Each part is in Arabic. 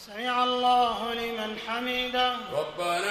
سمع الله لمن حمده. ربنا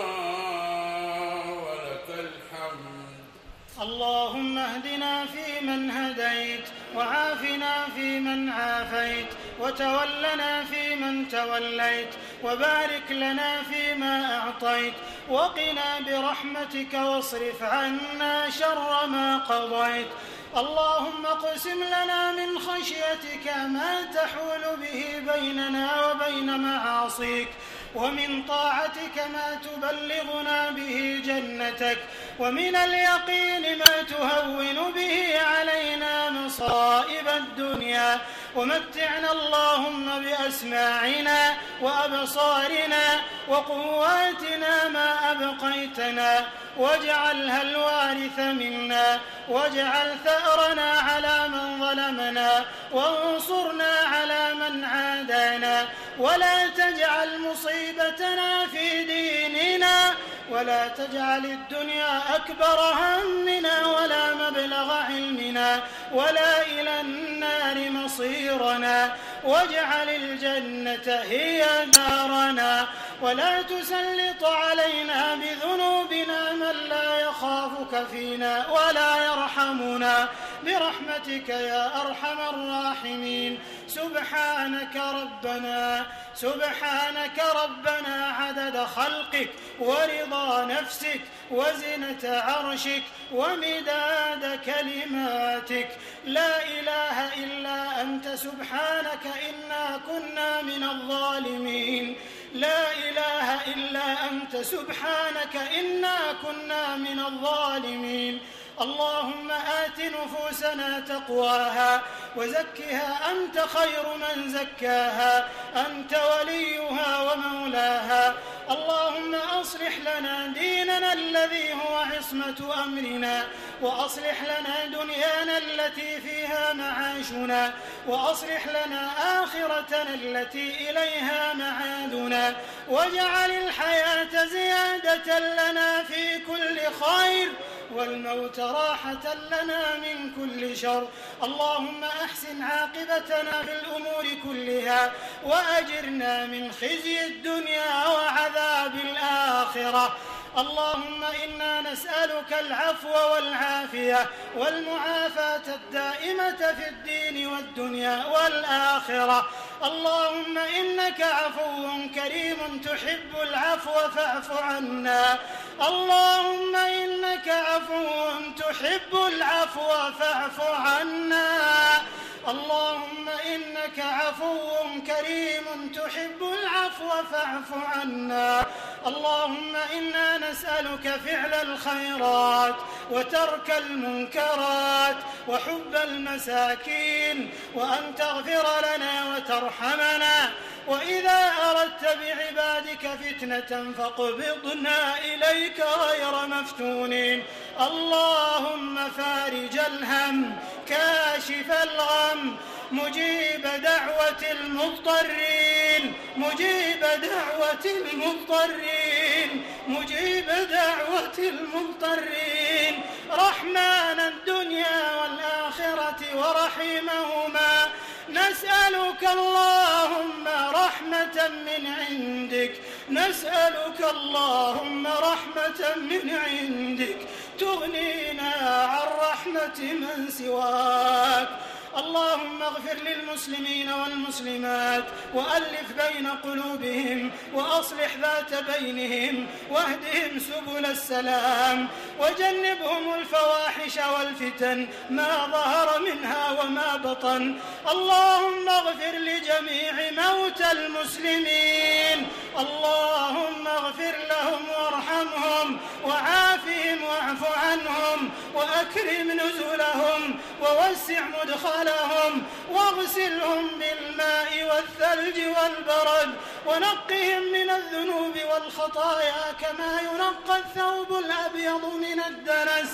ولك الحمد. اللهم اهدنا فيمن هديت، وعافنا فيمن عافيت، وتولنا فيمن توليت، وبارك لنا فيما أعطيت، وقنا برحمتك واصرف عنا شر ما قضيت. اللهم اقسم لنا من خشيتك ما تحول به بيننا وبين معاصيك، ومن طاعتك ما تبلغنا به جنتك، ومن اليقين ما تهون به علينا مصائب الدنيا. ومتعنا اللهم بأسماعنا وأبصارنا وقواتنا ما أبقيتنا، واجعلها الوارث منا، واجعل ثأرنا على من ظلمنا، وانصرنا على من عادانا، ولا تجعل مصيبتنا في ديننا، ولا تجعل الدنيا أكبر همنا ولا مبلغ علمنا ولا إلى النار مصيرنا، واجعل الجنة هي دارنا، ولا تسلط علينا بذنوبنا من لا يخافك فينا ولا يرحمنا، برحمتك يا أرحم الراحمين. سبحانك ربنا عدد خلقك ورضا نفسك وزنة عرشك ومداد كلماتك، لا إله إلا أنت سبحانك إنا كنا من الظالمين. لا إله إلا أنت سبحانك إنا كنا من الظالمين. اللهم آت نفوسنا تقواها وزكها أنت خير من زكاها، أنت وليها ومولاها. اللهم أصلح لنا ديننا الذي هو عصمة أمرنا، وأصلح لنا دنيانا التي فيها معاشنا، وأصلح لنا آخرتنا التي إليها معادنا، واجعل الحياة زيادة لنا في كل خير، والموت راحة لنا من كل شر. اللهم أحسن عاقبتنا في الأمور كلها، وأجرنا من خزي الدنيا وعذاب الآخرة. اللهم إنا نسألك العفو والعافية والمعافاة الدائمة في الدين والدنيا والآخرة. اللهم إنك عفو كريم تحب العفو فاعف عنا. اللهم إنك عفو تحب العفو فاعف عنا. اللهم إنك عفو كريم تحب العفو فاعف عنا. اللهم إنا نسألك فعل الخيرات وترك المنكرات وحب المساكين، وأن تغفر لنا وترحمنا، وإذا أردت بعبادك فتنة فاقبضنا إليك غير مفتونين. اللهم فارج الهم، كاشف الغم، مجيب دعوة المضطرين، مجيب دعوة المضطرين، مجيب دعوة المضطرين، رحمن الدنيا والآخرة ورحيمهما. نسألك اللهم رحمة من عندك، نسألك اللهم رحمة من عندك تغنينا عن رحمة من سواك. اللهم اغفر للمسلمين والمسلمات، وألف بين قلوبهم، وأصلح ذات بينهم، واهدهم سبل السلام، وجنبهم الفواحش والفتن ما ظهر منها وما بطن. اللهم اغفر لجميع موتى المسلمين، اللهم اغفر لهم وارحمهم وعافهم واعف عنهم وأكرم نزلهم ووسع مدخلهم واغسلهم بالماء والثلج والبرد، ونقهم من الذنوب والخطايا كما ينقى الثوب الأبيض من الدنس.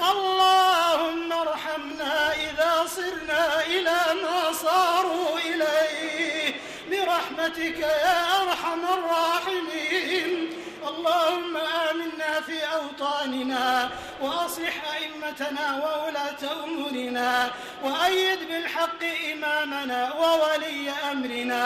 اللهم ارحمنا إذا صرنا إلى ما صاروا إليه برحمتك يا أرحم الراحمين. اللهم آمنا في أوطاننا، وأصلح أئمتنا وولاة أمورنا، وأيد بالحق إمامنا وولي أمرنا.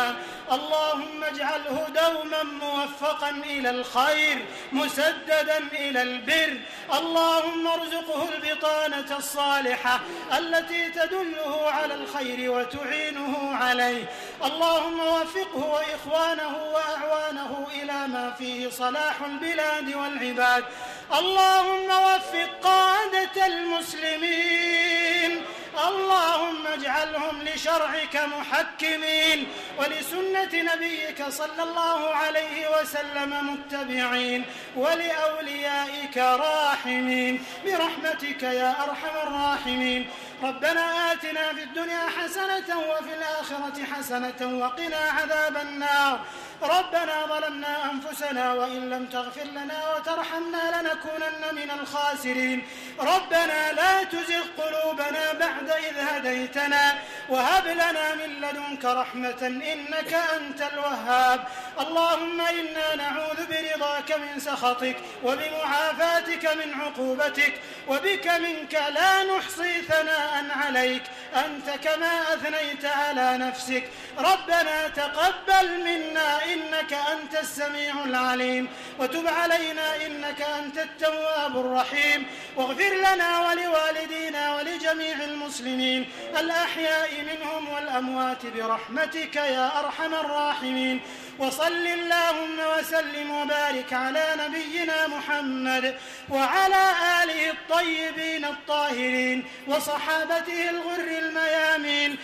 اللهم اجعله دوما موفقا إلى الخير مسددا إلى البر. اللهم ارزقه البطانة الصالحة التي تدله على الخير وتعينه عليه. اللهم وفقه وإخوانه وأعوانه إلى ما فيه صلاح البلاد والعباد. اللهم وفق قادة المسلمين. اللهم اجعلهم لشرعك محكمين ولسنة نبيك صلى الله عليه وسلم متبعين ولأوليائك راحمين برحمتك يا أرحم الراحمين. ربنا آتنا في الدنيا حسنة وفي الآخرة حسنة وقنا عذاب النار. ربنا ظلمنا أنفسنا وإن لم تغفر لنا وترحمنا لنكونن من الخاسرين. ربنا لا تزغ قلوبنا بعد إذ هديتنا وهب لنا من لدنك رحمة إنك أنت الوهاب. اللهم إنا نعوذ برضاك من سخطك وبمعافاتك من عقوبتك وبك منك لا نحصي ثناء عليك أنت كما أثنيت على نفسك. ربنا تقبل منا إنك أنت السميع العليم وتب علينا إنك أنت التواب الرحيم. واغفر لنا ولوالدينا ولجميع المسلمين الأحياء منهم والأموات برحمتك يا أرحم الراحمين. وصل اللهم وسلم وبارك على نبينا محمد وعلى آله الطيبين الطاهرين وصحابته الغر الميامين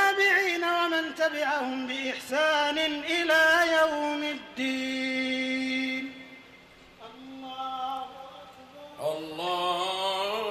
والتابعين ومن تبعهم بإحسان إلى يوم الدين.